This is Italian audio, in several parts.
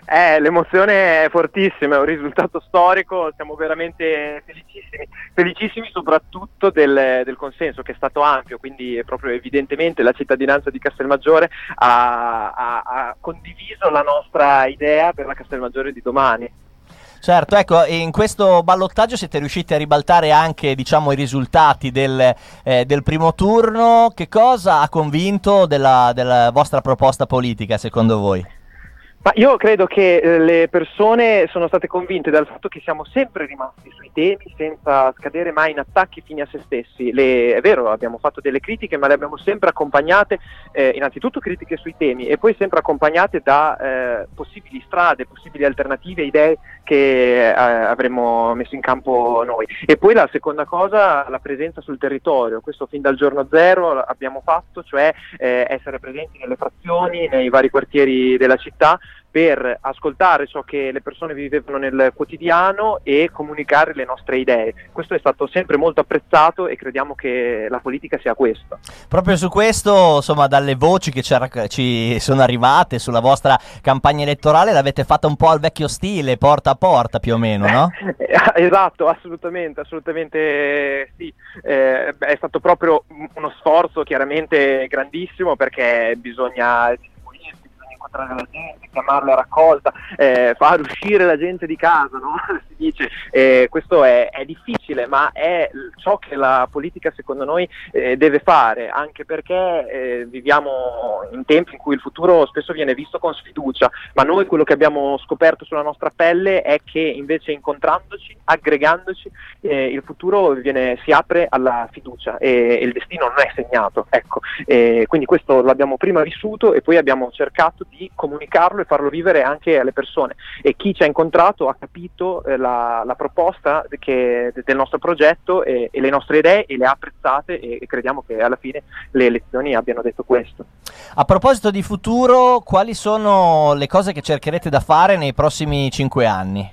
L'emozione è fortissima, è un risultato storico, siamo veramente felicissimi soprattutto del consenso che è stato ampio, quindi proprio evidentemente la cittadinanza di Castelmaggiore ha condiviso la nostra idea per la Castelmaggiore di domani. Certo, ecco, in questo ballottaggio siete riusciti a ribaltare anche, diciamo, i risultati del primo turno. Che cosa ha convinto della vostra proposta politica, secondo voi? Ma io credo che le persone sono state convinte dal fatto che siamo sempre rimasti sui temi senza scadere mai in attacchi fini a se stessi. È vero, abbiamo fatto delle critiche, ma le abbiamo sempre accompagnate, innanzitutto critiche sui temi e poi sempre accompagnate da possibili strade, possibili alternative, idee che avremmo messo in campo noi. E poi la seconda cosa, la presenza sul territorio. Questo fin dal giorno zero abbiamo fatto, cioè essere presenti nelle frazioni, nei vari quartieri della città, per ascoltare ciò che le persone vivevano nel quotidiano e comunicare le nostre idee. Questo è stato sempre molto apprezzato e crediamo che la politica sia questo. Proprio su questo, insomma, dalle voci che ci sono arrivate sulla vostra campagna elettorale, l'avete fatta un po' al vecchio stile, porta a porta più o meno, no? Esatto, assolutamente sì. È stato proprio uno sforzo chiaramente grandissimo, perché bisogna incontrare la gente, chiamarla a raccolta, far uscire la gente di casa, no? Si dice, questo è difficile, ma è ciò che la politica secondo noi deve fare, anche perché viviamo in tempi in cui il futuro spesso viene visto con sfiducia, ma noi quello che abbiamo scoperto sulla nostra pelle è che invece incontrandoci, aggregandoci, il futuro si apre alla fiducia e il destino non è segnato, ecco. Quindi questo l'abbiamo prima vissuto e poi abbiamo cercato di comunicarlo e farlo vivere anche alle persone, e chi ci ha incontrato ha capito la proposta del nostro progetto e le nostre idee, e le ha apprezzate, e crediamo che alla fine le elezioni abbiano detto questo. A proposito di futuro, quali sono le cose che cercherete da fare nei prossimi 5 anni?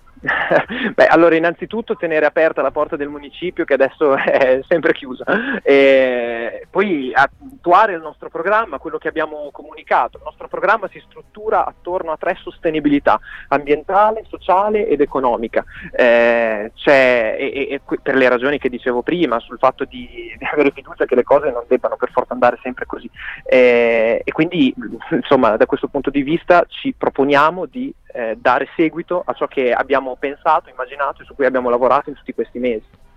Beh, allora innanzitutto tenere aperta la porta del municipio, che adesso è sempre chiusa, e poi attuare il nostro programma, quello che abbiamo comunicato. Il nostro programma si struttura attorno a 3 sostenibilità: ambientale, sociale ed economica, per le ragioni che dicevo prima, sul fatto di avere fiducia che le cose non debbano per forza andare sempre così, e quindi insomma da questo punto di vista ci proponiamo di dare seguito a ciò che abbiamo pensato, immaginato e su cui abbiamo lavorato in tutti questi mesi.